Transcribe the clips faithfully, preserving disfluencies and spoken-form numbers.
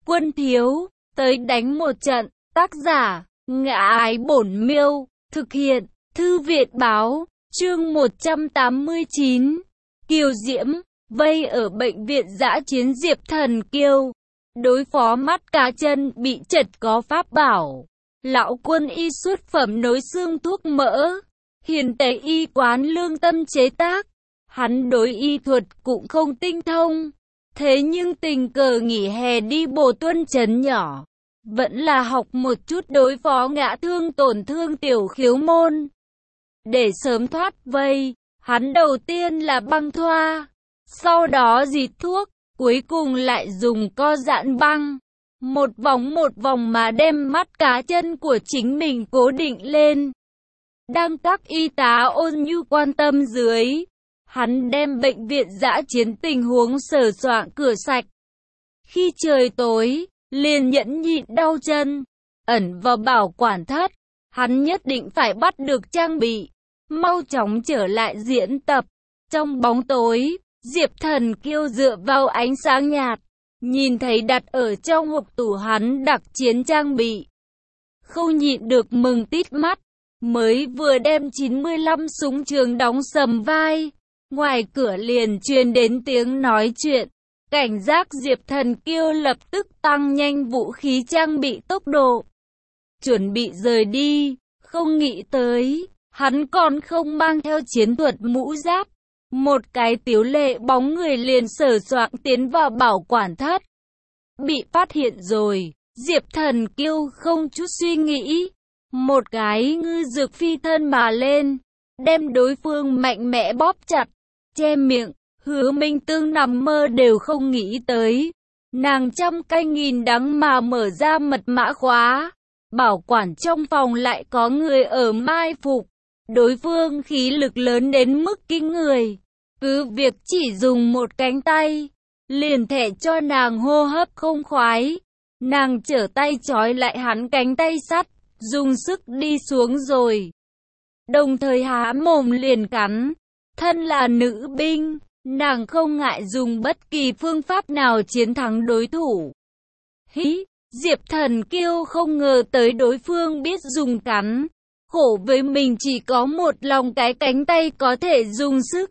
Quân thiếu, tới đánh một trận. Tác giả, Ngã Ái Bổn Miêu. Thực hiện, Thư viện báo. Chương một trăm tám mươi chín. Kiều Diễm, vây ở bệnh viện dã chiến Diệp Thần Kiêu. Đối phó mắt cá chân bị chật có pháp bảo. Lão quân y xuất phẩm nối xương thuốc mỡ. Hiền tế y quán lương tâm chế tác. Hắn đối y thuật cũng không tinh thông. Thế nhưng tình cờ nghỉ hè đi Bồ Tuân trấn nhỏ. Vẫn là học một chút đối phó ngã thương tổn thương tiểu khiếu môn. Để sớm thoát vây, hắn đầu tiên là băng thoa. Sau đó dịt thuốc, cuối cùng lại dùng co giãn băng. Một vòng một vòng mà đem mắt cá chân của chính mình cố định lên. Đang các y tá ôn nhu quan tâm dưới, hắn đem bệnh viện dã chiến tình huống sờ soạng cửa sạch. Khi trời tối, liền nhẫn nhịn đau chân, ẩn vào bảo quản thất. Hắn nhất định phải bắt được trang bị, mau chóng trở lại diễn tập. Trong bóng tối, Diệp Thần Kiêu dựa vào ánh sáng nhạt, nhìn thấy đặt ở trong hộp tủ hắn đặc chiến trang bị. Không nhịn được mừng tít mắt, mới vừa đem chín mươi lăm súng trường đóng sầm vai. Ngoài cửa liền truyền đến tiếng nói chuyện. Cảnh giác Diệp Thần Kiêu lập tức tăng nhanh vũ khí trang bị tốc độ. Chuẩn bị rời đi, không nghĩ tới, hắn còn không mang theo chiến thuật mũ giáp. Một cái tiếu lệ bóng người liền sờ soạng tiến vào bảo quản thất. Bị phát hiện rồi, Diệp Thần Kiêu không chút suy nghĩ. Một cái ngư dược phi thân mà lên, đem đối phương mạnh mẽ bóp chặt, che miệng. Hứa Minh Tương nằm mơ đều không nghĩ tới. Nàng trăm canh nghìn đắng mà mở ra mật mã khóa. Bảo quản trong phòng lại có người ở mai phục. Đối phương khí lực lớn đến mức kinh người. Cứ việc chỉ dùng một cánh tay, liền thể cho nàng hô hấp không khoái. Nàng trở tay trói lại hắn cánh tay sắt, dùng sức đi xuống rồi. Đồng thời há mồm liền cắn. Thân là nữ binh, nàng không ngại dùng bất kỳ phương pháp nào chiến thắng đối thủ. Hí, Diệp Thần Kiêu không ngờ tới đối phương biết dùng cắn. Khổ với mình chỉ có một lòng cái cánh tay có thể dùng sức.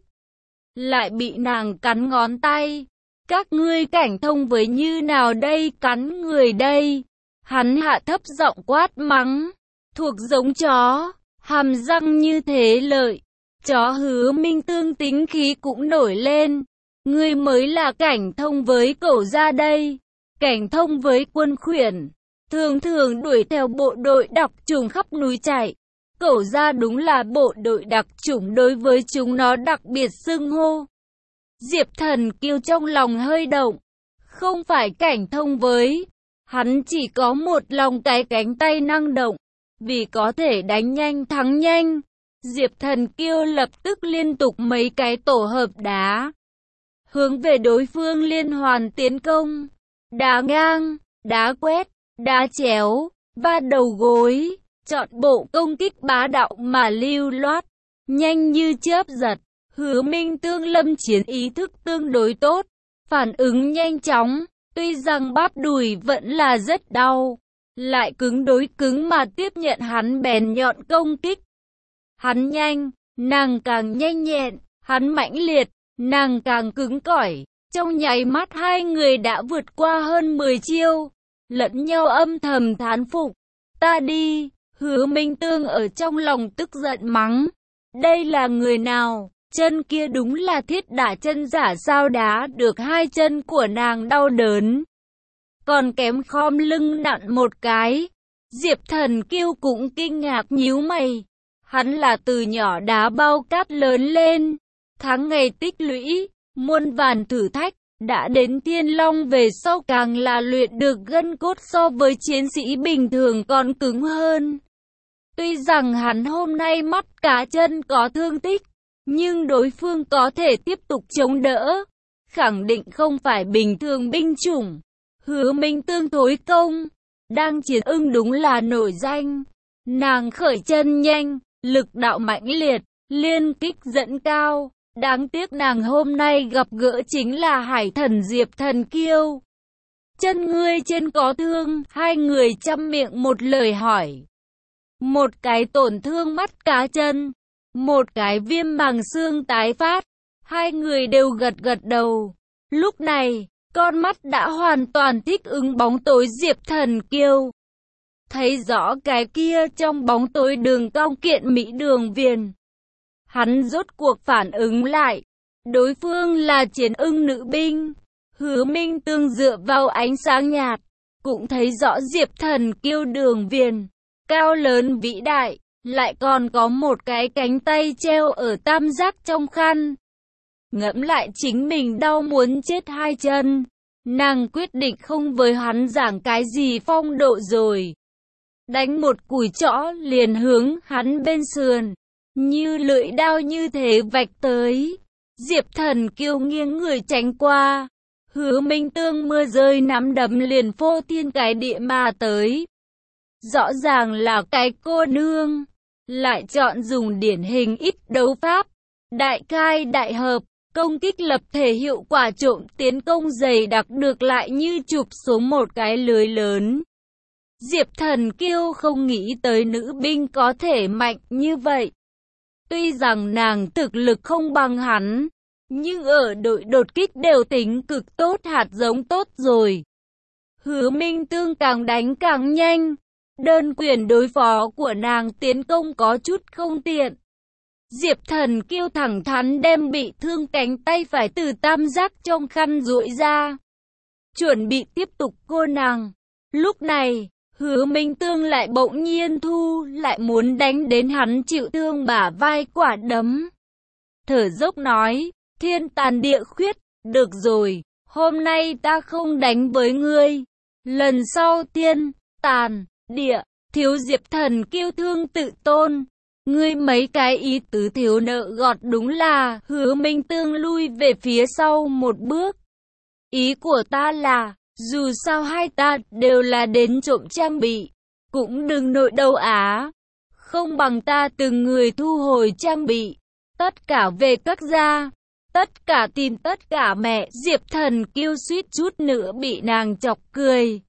Lại bị nàng cắn ngón tay. Các ngươi cảnh thông với như nào đây, cắn người đây. Hắn hạ thấp giọng quát mắng. Thuộc giống chó, hàm răng như thế lợi. Chó Hứa Minh Tương tính khí cũng nổi lên. Ngươi mới là cảnh thông với cẩu gia đây. Cảnh thông với quân khuyển, thường thường đuổi theo bộ đội đặc chủng khắp núi chạy. Cẩu gia đúng là bộ đội đặc chủng, đối với chúng nó đặc biệt xưng hô. Diệp Thần Kiêu trong lòng hơi động. Không phải cảnh thông với, hắn chỉ có một lòng cái cánh tay năng động. Vì có thể đánh nhanh thắng nhanh, Diệp Thần Kiêu lập tức liên tục mấy cái tổ hợp đá. Hướng về đối phương liên hoàn tiến công. Đá ngang, đá quét, đá chéo, va đầu gối. Chọn bộ công kích bá đạo mà lưu loát, nhanh như chớp giật. Hứa Minh Tương lâm chiến ý thức tương đối tốt, phản ứng nhanh chóng. Tuy rằng bắp đùi vẫn là rất đau, lại cứng đối cứng mà tiếp nhận hắn bèn nhọn công kích. Hắn nhanh, nàng càng nhanh nhẹn. Hắn mãnh liệt, nàng càng cứng cỏi. Trong nháy mắt hai người đã vượt qua hơn mười chiêu, lẫn nhau âm thầm thán phục. Ta đi. Hứa Minh Tương ở trong lòng tức giận mắng. Đây là người nào? Chân kia đúng là thiết đả chân giả sao, đá được hai chân của nàng đau đớn. Còn kém khom lưng nặn một cái. Diệp Thần Kiêu cũng kinh ngạc nhíu mày. Hắn là từ nhỏ đá bao cát lớn lên. Tháng ngày tích lũy, muôn vàn thử thách. Đã đến Thiên Long về sau càng là luyện được gân cốt so với chiến sĩ bình thường còn cứng hơn. Tuy rằng hắn hôm nay mắt cá chân có thương tích, nhưng đối phương có thể tiếp tục chống đỡ, khẳng định không phải bình thường binh chủng. Hứa Minh Tương thối công, đang chiến ưng đúng là nổi danh. Nàng khởi chân nhanh, lực đạo mãnh liệt, liên kích dẫn cao. Đáng tiếc nàng hôm nay gặp gỡ chính là hải thần Diệp Thần Kiêu. chân ngươi trên có thương, hai người chăm miệng một lời hỏi. Một cái tổn thương mắt cá chân, một cái viêm màng xương tái phát, hai người đều gật gật đầu. Lúc này, con mắt đã hoàn toàn thích ứng bóng tối Diệp Thần Kiêu. Thấy rõ cái kia trong bóng tối đường cong kiện mỹ đường viền. Hắn rốt cuộc phản ứng lại. Đối phương là chiến ưng nữ binh. Hứa Minh Tương dựa vào ánh sáng nhạt, cũng thấy rõ Diệp Thần Kiêu đường viền. Cao lớn vĩ đại, lại còn có một cái cánh tay treo ở tam giác trong khăn. Ngẫm lại chính mình đau muốn chết hai chân. Nàng quyết định không với hắn giảng cái gì phong độ rồi. Đánh một cùi chõ liền hướng hắn bên sườn. Như lưỡi đao như thế vạch tới. Diệp Thần Kiêu nghiêng người tránh qua. Hứa Minh Tương mưa rơi nắm đấm liền phô thiên cái địa mà tới. Rõ ràng là cái cô nương. Lại chọn dùng điển hình ít đấu pháp. Đại khai đại hợp. Công kích lập thể hiệu quả trộm tiến công dày đặc được lại như chụp xuống một cái lưới lớn. Diệp Thần Kiêu không nghĩ tới nữ binh có thể mạnh như vậy. Tuy rằng nàng thực lực không bằng hắn, nhưng ở đội đột kích đều tính cực tốt, hạt giống tốt rồi. Hứa Minh Tương càng đánh càng nhanh. Đơn quyền đối phó của nàng tiến công có chút không tiện. Diệp Thần Kiêu thẳng thắn đem bị thương cánh tay phải từ tam giác trong khăn duỗi ra. Chuẩn bị tiếp tục cô nàng. Lúc này, Hứa Minh Tương lại bỗng nhiên thu, lại muốn đánh đến hắn chịu thương bả vai quả đấm. Thở dốc nói, thiên tàn địa khuyết, được rồi, hôm nay ta không đánh với ngươi. Lần sau thiên, tàn, địa, thiếu. Diệp Thần Kiêu thương tự tôn. Ngươi mấy cái ý tứ thiếu nợ gọt đúng là. Hứa Minh Tương lui về phía sau một bước. Ý của ta là, dù sao hai ta đều là đến trộm trang bị, cũng đừng nội đầu á. Không bằng ta từng người thu hồi trang bị, tất cả về các gia, tất cả tìm tất cả mẹ. Diệp Thần Kiêu suýt chút nữa bị nàng chọc cười.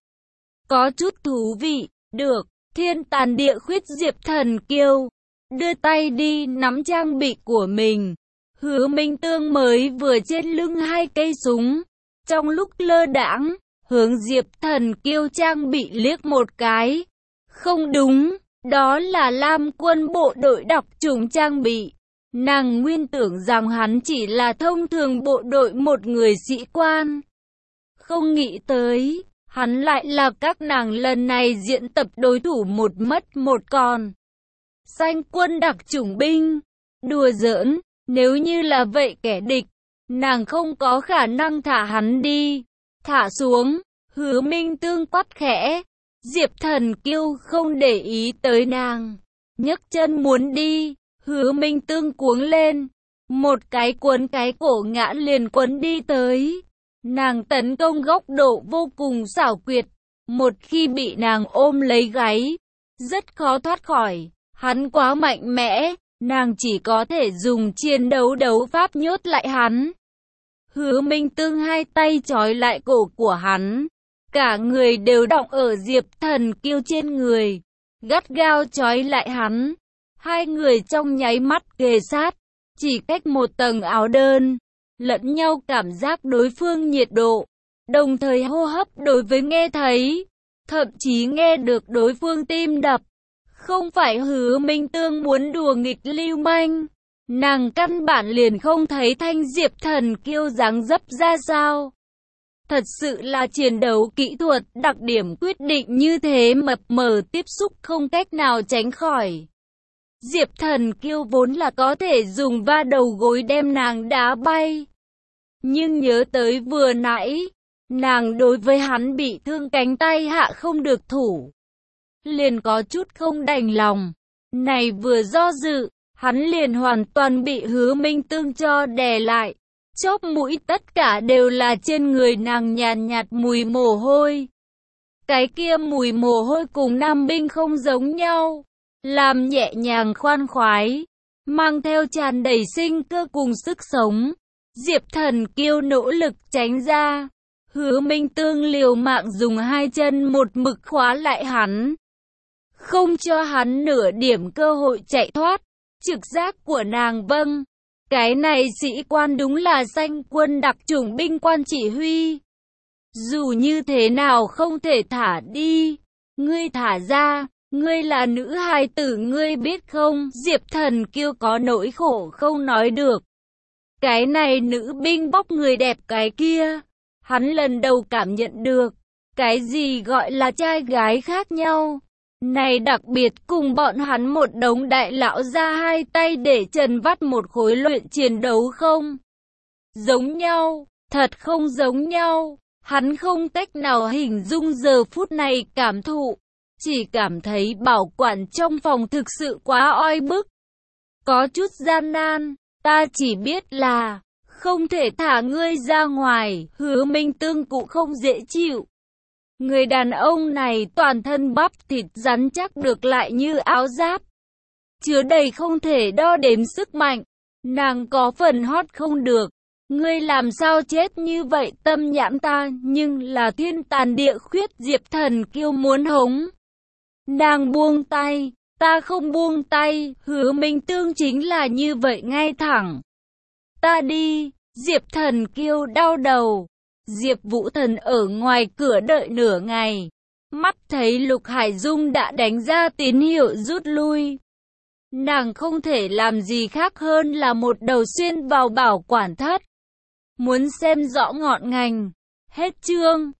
Có chút thú vị, được, thiên tàn địa khuyết. Diệp Thần Kiêu đưa tay đi nắm trang bị của mình. Hứa Minh Tương mới vừa trên lưng hai cây súng. Trong lúc lơ đãng, hướng Diệp Thần Kiêu trang bị liếc một cái. Không đúng, đó là Lam quân bộ đội đặc chủng trang bị. Nàng nguyên tưởng rằng hắn chỉ là thông thường bộ đội một người sĩ quan. Không nghĩ tới, hắn lại là các nàng lần này diễn tập đối thủ một mất một còn. Xanh quân đặc chủng binh. Đùa giỡn, nếu như là vậy kẻ địch, nàng không có khả năng thả hắn đi. Thả xuống, Hứa Minh Tương quát khẽ. Diệp Thần Kiêu không để ý tới nàng, nhấc chân muốn đi. Hứa Minh Tương cuống lên, một cái cuốn cái cổ ngã liền quấn đi tới. Nàng tấn công góc độ vô cùng xảo quyệt, một khi bị nàng ôm lấy gáy, rất khó thoát khỏi. Hắn quá mạnh mẽ, nàng chỉ có thể dùng chiến đấu đấu pháp nhốt lại hắn. Hứa Minh Tương hai tay trói lại cổ của hắn, cả người đều đọng ở Diệp Thần Kiêu trên người, gắt gao trói lại hắn. Hai người trong nháy mắt kề sát, chỉ cách một tầng áo đơn, lẫn nhau cảm giác đối phương nhiệt độ, đồng thời hô hấp đối với nghe thấy, thậm chí nghe được đối phương tim đập. Không phải Hứa Minh Tương muốn đùa nghịch lưu manh, nàng căn bản liền không thấy thanh Diệp Thần Kiêu dáng dấp ra sao. Thật sự là chiến đấu kỹ thuật, đặc điểm quyết định như thế mập mờ tiếp xúc không cách nào tránh khỏi. Diệp Thần Kiêu vốn là có thể dùng va đầu gối đem nàng đá bay. Nhưng nhớ tới vừa nãy, nàng đối với hắn bị thương cánh tay hạ không được thủ, liền có chút không đành lòng. Này vừa do dự, hắn liền hoàn toàn bị Hứa Minh Tương cho đè lại. Chóp mũi tất cả đều là trên người nàng nhàn nhạt mùi mồ hôi. Cái kia mùi mồ hôi cùng nam binh không giống nhau, làm nhẹ nhàng khoan khoái, mang theo tràn đầy sinh cơ cùng sức sống. Diệp Thần Kiêu nỗ lực tránh ra, Hứa Minh Tương liều mạng dùng hai chân một mực khóa lại hắn, không cho hắn nửa điểm cơ hội chạy thoát. Trực giác của nàng, vâng, cái này sĩ quan đúng là danh quân đặc chủng binh quan chỉ huy. Dù như thế nào không thể thả đi. Ngươi thả ra, ngươi là nữ hài tử ngươi biết không? Diệp Thần Kiêu có nỗi khổ không nói được. Cái này nữ binh bóc người đẹp cái kia, hắn lần đầu cảm nhận được, cái gì gọi là trai gái khác nhau. Này đặc biệt cùng bọn hắn một đống đại lão ra hai tay để trần vắt một khối luyện chiến đấu không? Giống nhau, thật không giống nhau. Hắn không cách nào hình dung giờ phút này cảm thụ, chỉ cảm thấy bảo quản trong phòng thực sự quá oi bức, có chút gian nan. Ta chỉ biết là không thể thả ngươi ra ngoài. Hứa Minh Tương cũng không dễ chịu. Người đàn ông này toàn thân bắp thịt rắn chắc được lại như áo giáp, chứa đầy không thể đo đếm sức mạnh. Nàng có phần hót không được. Ngươi làm sao chết như vậy? Tâm nhãn ta nhưng là thiên tàn địa khuyết. Diệp Thần Kiêu muốn hống. Nàng buông tay. Ta không buông tay. Hứa Minh Tương chính là như vậy ngay thẳng. Ta đi. Diệp Thần Kiêu đau đầu. Diệp Vũ Thần ở ngoài cửa đợi nửa ngày. Mắt thấy Lục Hải Dung đã đánh ra tín hiệu rút lui. Nàng không thể làm gì khác hơn là một đầu xuyên vào bảo quản thất. Muốn xem rõ ngọn ngành. Hết chương.